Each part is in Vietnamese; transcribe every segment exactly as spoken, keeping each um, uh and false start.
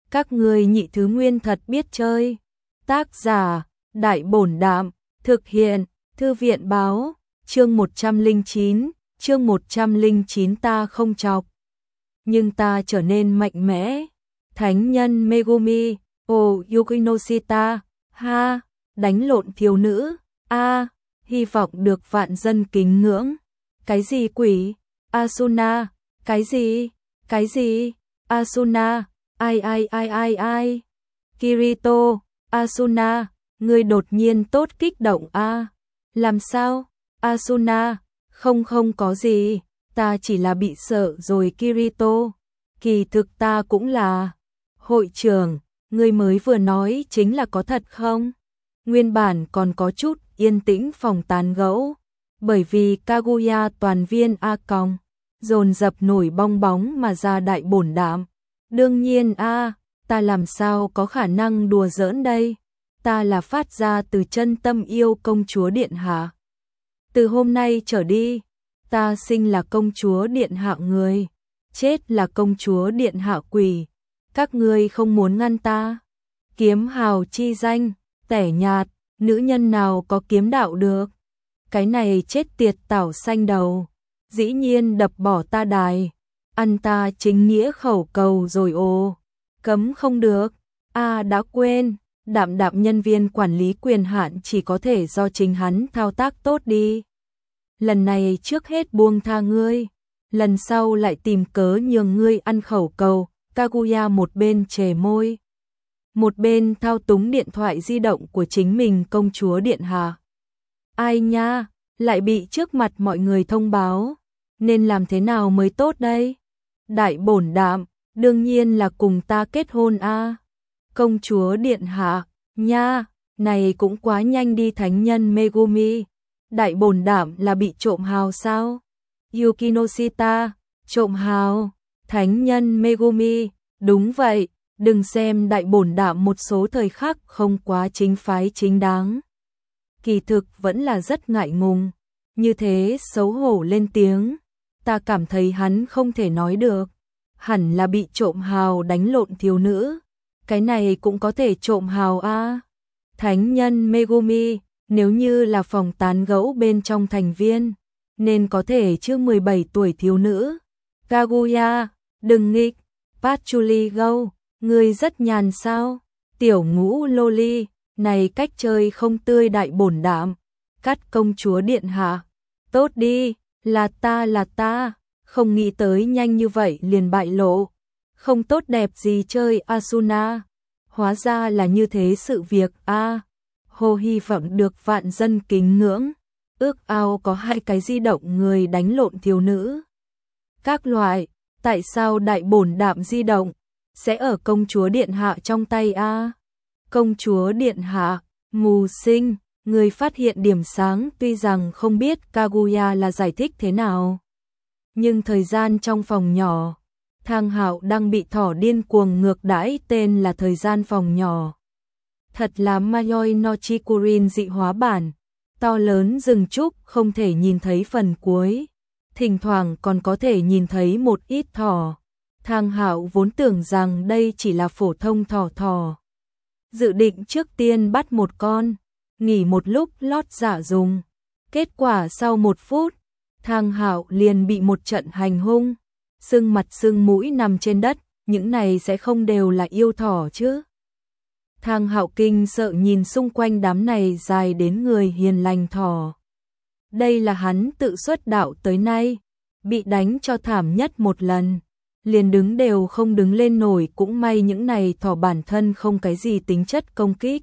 Các ngươi nhị thứ nguyên thật biết chơi. Tác giả, Đại Bổn Đạm, thực hiện, Thư viện Báo, chương một trăm lẻ chín, chương một trăm lẻ chín ta không chọc. Nhưng ta trở nên mạnh mẽ. Thánh nhân Megumi, oh Yukinoshita, ha, đánh lộn thiếu nữ, a, hy vọng được vạn dân kính ngưỡng. Cái gì quỷ? Asuna, cái gì? Cái gì? Asuna, ai ai ai ai ai? Kirito, Asuna, ngươi đột nhiên tốt kích động a. Làm sao? Asuna, không không có gì, ta chỉ là bị sợ rồi Kirito. Kỳ thực ta cũng là. Hội trưởng, ngươi mới vừa nói chính là có thật không? Nguyên bản còn có chút yên tĩnh phòng tán gẫu, bởi vì Kaguya toàn viên A Còng dồn dập nổi bong bóng mà ra Đại Bổn Đạm. Đương nhiên a, ta làm sao có khả năng đùa giỡn đây? Ta là phát ra từ chân tâm yêu công chúa điện hạ. Từ hôm nay trở đi, ta sinh là công chúa điện hạ người, chết là công chúa điện hạ quỷ. Các ngươi không muốn ngăn ta? Kiếm hào chi danh, tẻ nhạt, nữ nhân nào có kiếm đạo được? Cái này chết tiệt tảo xanh đầu, dĩ nhiên đập bỏ ta đài, ăn ta chính nghĩa khẩu cầu rồi ồ, cấm không được. A đã quên, Đạm Đạm nhân viên quản lý quyền hạn chỉ có thể do chính hắn thao tác tốt đi. Lần này trước hết buông tha ngươi, lần sau lại tìm cớ nhường ngươi ăn khẩu cầu. Kaguya một bên chề môi, một bên thao túng điện thoại di động của chính mình công chúa điện hạ. Ai nha, lại bị trước mặt mọi người thông báo, nên làm thế nào mới tốt đây? Đại Bổn Đạm, đương nhiên là cùng ta kết hôn a. Công chúa điện hạ, nha, này cũng quá nhanh đi thánh nhân Megumi. Đại Bổn Đạm là bị trộm hào sao? Yukinoshita, trộm hào. Thánh nhân Megumi, đúng vậy, đừng xem Đại Bổn Đạm một số thời khắc không quá chính phái chính đáng. Kỳ thực vẫn là rất ngại ngùng, như thế xấu hổ lên tiếng. Ta cảm thấy hắn không thể nói được, hẳn là bị trộm hào đánh lộn thiếu nữ. Cái này cũng có thể trộm hào a. Thánh nhân Megumi, nếu như là phòng tán gẫu bên trong thành viên, nên có thể chưa mười bảy tuổi thiếu nữ. Kaguya, đừng nghịch. Patchouli Go, ngươi rất nhàn sao? Tiểu ngũ loli, này cách chơi không tươi. Đại Bổn Đạm, cắt công chúa điện hạ. Tốt đi, là ta là ta, không nghĩ tới nhanh như vậy liền bại lộ. Không tốt đẹp gì chơi Asuna. Hóa ra là như thế sự việc a. À, hồ hy vọng được vạn dân kính ngưỡng. Ước ao có hai cái di động người đánh lộn thiếu nữ. Các loại, tại sao Đại Bổn Đạm di động sẽ ở công chúa điện hạ trong tay a? À? Công chúa điện hạ, mù sinh, người phát hiện điểm sáng. Tuy rằng không biết Kaguya là giải thích thế nào, nhưng thời gian trong phòng nhỏ, Thang Hạo đang bị thỏ điên cuồng ngược đãi. Tên là thời gian phòng nhỏ, thật là Mayoi no Chikurin dị hóa bản, to lớn rừng trúc không thể nhìn thấy phần cuối, thỉnh thoảng còn có thể nhìn thấy một ít thỏ. Thang Hạo vốn tưởng rằng đây chỉ là phổ thông thỏ thỏ, dự định trước tiên bắt một con, nghỉ một lúc lót dạ dùng. Kết quả sau một phút, Thang Hạo liền bị một trận hành hung, sưng mặt sưng mũi nằm trên đất. Những này sẽ không đều là yêu thỏ chứ? Thang Hạo kinh sợ nhìn xung quanh đám này dài đến người hiền lành thỏ. Đây là hắn tự xuất đạo tới nay, bị đánh cho thảm nhất một lần, liền đứng đều không đứng lên nổi. Cũng may những này thỏ bản thân không cái gì tính chất công kích.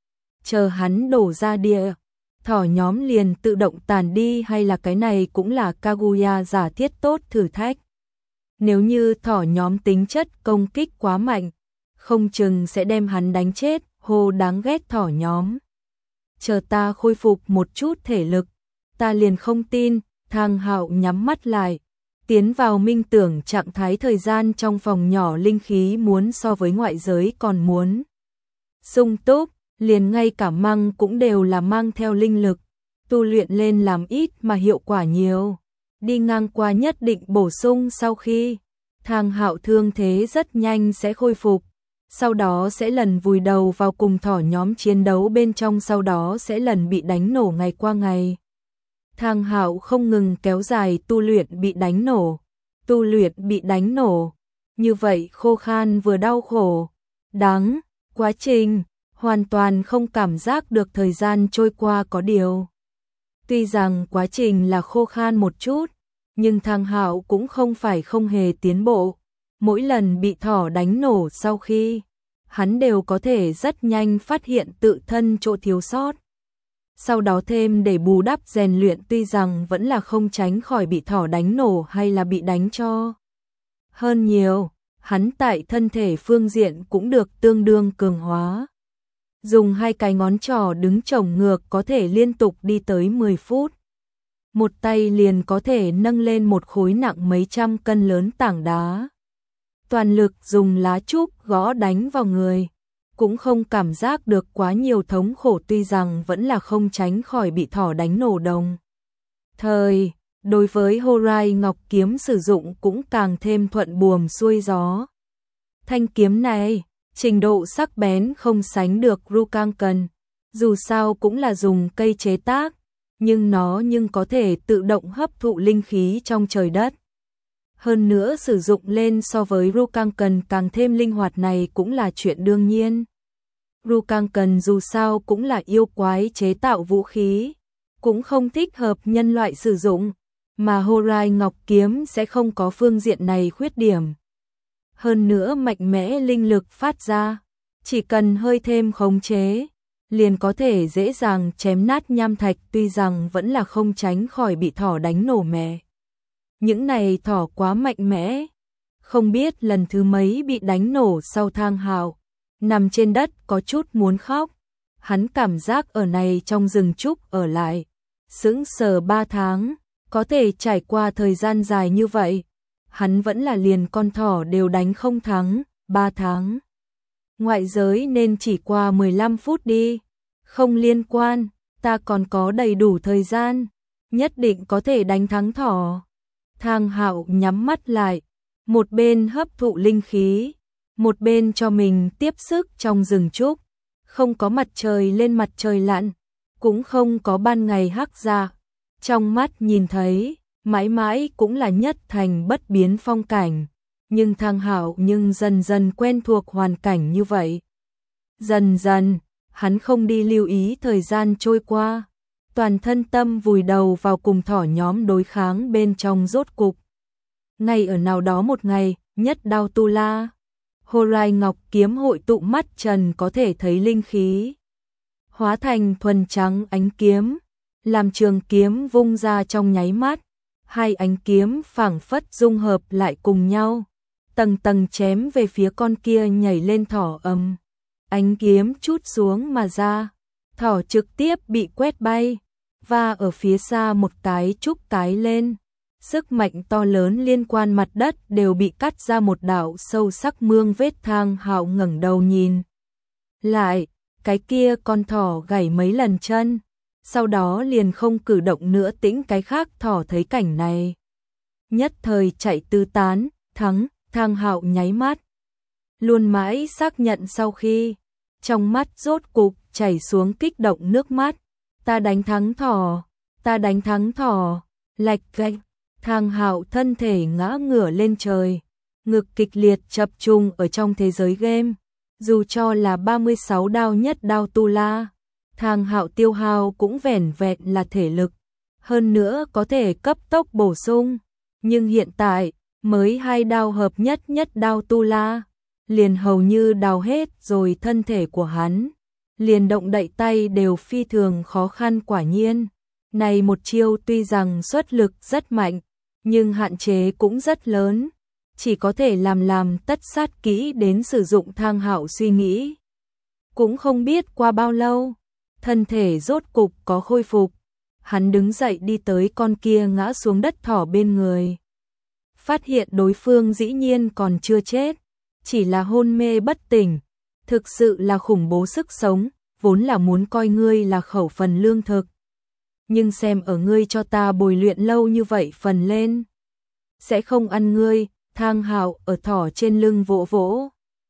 Chờ hắn đổ ra địa, thỏ nhóm liền tự động tàn đi. Hay là cái này cũng là Kaguya giả thiết tốt thử thách. Nếu như thỏ nhóm tính chất công kích quá mạnh, không chừng sẽ đem hắn đánh chết. Hồ đáng ghét thỏ nhóm. Chờ ta khôi phục một chút thể lực, ta liền không tin. Thang Hạo nhắm mắt lại, tiến vào minh tưởng trạng thái. Thời gian trong phòng nhỏ linh khí muốn so với ngoại giới còn muốn sung túc, liền ngay cả măng cũng đều là mang theo linh lực, tu luyện lên làm ít mà hiệu quả nhiều. Đi ngang qua nhất định bổ sung sau khi Thang Hạo thương thế rất nhanh sẽ khôi phục. sau đó sẽ lần vùi đầu vào cùng thỏ nhóm chiến đấu bên trong, sau đó sẽ lần bị đánh nổ ngày qua ngày. Thang Hạo không ngừng kéo dài tu luyện bị đánh nổ, tu luyện bị đánh nổ, như vậy khô khan vừa đau khổ, đắng, quá trình, hoàn toàn không cảm giác được thời gian trôi qua có điều. Tuy rằng quá trình là khô khan một chút, nhưng Thang Hạo cũng không phải không hề tiến bộ. Mỗi lần bị thỏ đánh nổ sau khi, hắn đều có thể rất nhanh phát hiện tự thân chỗ thiếu sót. Sau đó thêm để bù đắp rèn luyện, tuy rằng vẫn là không tránh khỏi bị thỏ đánh nổ hay là bị đánh cho. Hơn nhiều, hắn tại thân thể phương diện cũng được tương đương cường hóa. Dùng hai cái ngón trỏ đứng chổng ngược có thể liên tục đi tới mười phút. Một tay liền có thể nâng lên một khối nặng mấy trăm cân lớn tảng đá. Toàn lực dùng lá trúc gõ đánh vào người, cũng không cảm giác được quá nhiều thống khổ, tuy rằng vẫn là không tránh khỏi bị thỏ đánh nổ đồng. Thời, đối với Horai Ngọc kiếm sử dụng cũng càng thêm thuận buồm xuôi gió. Thanh kiếm này, trình độ sắc bén không sánh được Rukanken, dù sao cũng là dùng cây chế tác, nhưng nó nhưng có thể tự động hấp thụ linh khí trong trời đất. Hơn nữa sử dụng lên so với Rukanken càng thêm linh hoạt này cũng là chuyện đương nhiên. Rukanken dù sao cũng là yêu quái chế tạo vũ khí, cũng không thích hợp nhân loại sử dụng, mà Horai Ngọc kiếm sẽ không có phương diện này khuyết điểm. Hơn nữa mạnh mẽ linh lực phát ra, chỉ cần hơi thêm khống chế, liền có thể dễ dàng chém nát nham thạch, tuy rằng vẫn là không tránh khỏi bị thỏ đánh nổ mẹ. Những này thỏ quá mạnh mẽ, không biết lần thứ mấy bị đánh nổ sau. Thang Hạo nằm trên đất có chút muốn khóc, hắn cảm giác ở này trong rừng trúc ở lại, sững sờ ba tháng, có thể trải qua thời gian dài như vậy, hắn vẫn là liền con thỏ đều đánh không thắng, ba tháng. Ngoại giới nên chỉ qua mười lăm phút đi, không liên quan, ta còn có đầy đủ thời gian, nhất định có thể đánh thắng thỏ. Thang Hạo nhắm mắt lại, một bên hấp thụ linh khí, một bên cho mình tiếp sức trong rừng trúc, không có mặt trời lên mặt trời lặn, cũng không có ban ngày hắc ra, trong mắt nhìn thấy, mãi mãi cũng là nhất thành bất biến phong cảnh, nhưng Thang Hạo nhưng dần dần quen thuộc hoàn cảnh như vậy. Dần dần, hắn không đi lưu ý thời gian trôi qua, toàn thân tâm vùi đầu vào cùng thỏ nhóm đối kháng bên trong. Rốt cục ngay ở nào đó một ngày, nhất đao tu la, Horai Ngọc kiếm hội tụ mắt trần có thể thấy linh khí, hóa thành thuần trắng ánh kiếm, làm trường kiếm vung ra trong nháy mắt, hai ánh kiếm phảng phất dung hợp lại cùng nhau, tầng tầng chém về phía con kia nhảy lên thỏ. Ầm, ánh kiếm chút xuống mà ra, thỏ trực tiếp bị quét bay, và ở phía xa một cái trúc cái lên, sức mạnh to lớn liên quan mặt đất đều bị cắt ra một đạo sâu sắc mương vết. Thang Hạo ngẩng đầu nhìn lại, cái kia con thỏ gãy mấy lần chân, sau đó liền không cử động nữa. Tĩnh cái khác thỏ thấy cảnh này, nhất thời chạy tứ tán. Thắng. Thang Hạo nháy mắt, luôn mãi xác nhận, sau khi trong mắt rốt cục chảy xuống kích động nước mắt. Ta đánh thắng thỏ, ta đánh thắng thỏ. Lạch cạch, Thang Hạo thân thể ngã ngửa lên trời, ngực kịch liệt chập trùng ở trong thế giới game. Dù cho là ba mươi sáu đao nhất đao tu la, Thang Hạo tiêu hao cũng vẻn vẹn là thể lực, hơn nữa có thể cấp tốc bổ sung, nhưng hiện tại mới hai đao hợp nhất nhất đao tu la, liền hầu như đào hết rồi. Thân thể của hắn liền động đậy tay đều phi thường khó khăn. Quả nhiên, này một chiêu tuy rằng xuất lực rất mạnh, nhưng hạn chế cũng rất lớn, chỉ có thể làm làm tất sát kỹ đến sử dụng. Thang Hạo suy nghĩ, cũng không biết qua bao lâu, thân thể rốt cục có khôi phục, hắn đứng dậy đi tới con kia ngã xuống đất thỏ bên người, phát hiện đối phương dĩ nhiên còn chưa chết, chỉ là hôn mê bất tỉnh, thực sự là khủng bố sức sống, vốn là muốn coi ngươi là khẩu phần lương thực, nhưng xem ở ngươi cho ta bồi luyện lâu như vậy phần lên, sẽ không ăn ngươi. Thang Hạo ở thỏ trên lưng vỗ vỗ.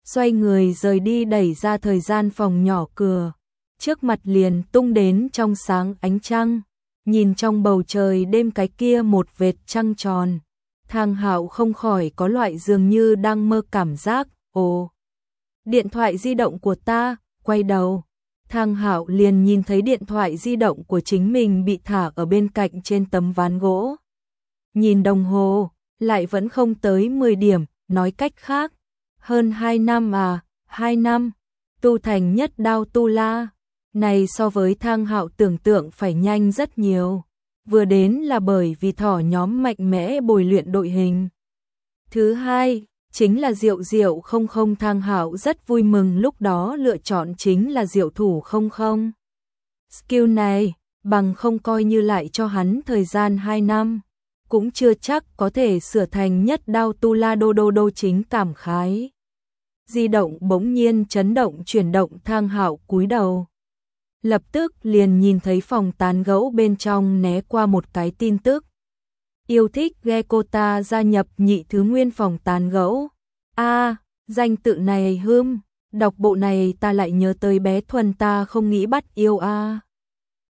xoay người rời đi, đẩy ra thời gian phòng nhỏ cửa. Trước mặt liền tung đến trong sáng ánh trăng, nhìn trong bầu trời đêm cái kia một vệt trăng tròn. Thang Hạo không khỏi có loại dường như đang mơ cảm giác. Ồ, điện thoại di động của ta. Quay đầu, Thang Hạo liền nhìn thấy điện thoại di động của chính mình bị thả ở bên cạnh trên tấm ván gỗ. Nhìn đồng hồ, lại vẫn không tới mười điểm, nói cách khác, hơn hai năm à, hai năm, tu thành nhất đao tu la. Này so với Thang Hạo tưởng tượng phải nhanh rất nhiều. Vừa đến là bởi vì thỏ nhóm mạnh mẽ bồi luyện đội hình. Thứ hai, chính là Diệu Diệu không không. Thang Hạo rất vui mừng lúc đó lựa chọn chính là Diệu Thủ không không. Skill này, bằng không coi như lại cho hắn thời gian hai năm, cũng chưa chắc có thể sửa thành nhất đao tu la. Đô đô đô chính cảm khái. Di động bỗng nhiên chấn động chuyển động. Thang Hạo cúi đầu. Lập tức liền nhìn thấy phòng tán gẫu bên trong né qua một cái tin tức. Yêu thích Gekota gia nhập nhị thứ nguyên phòng tán gẫu. A, à, danh tự này hưm, đọc bộ này ta lại nhớ tới bé Thuần, ta không nghĩ bắt yêu a. À.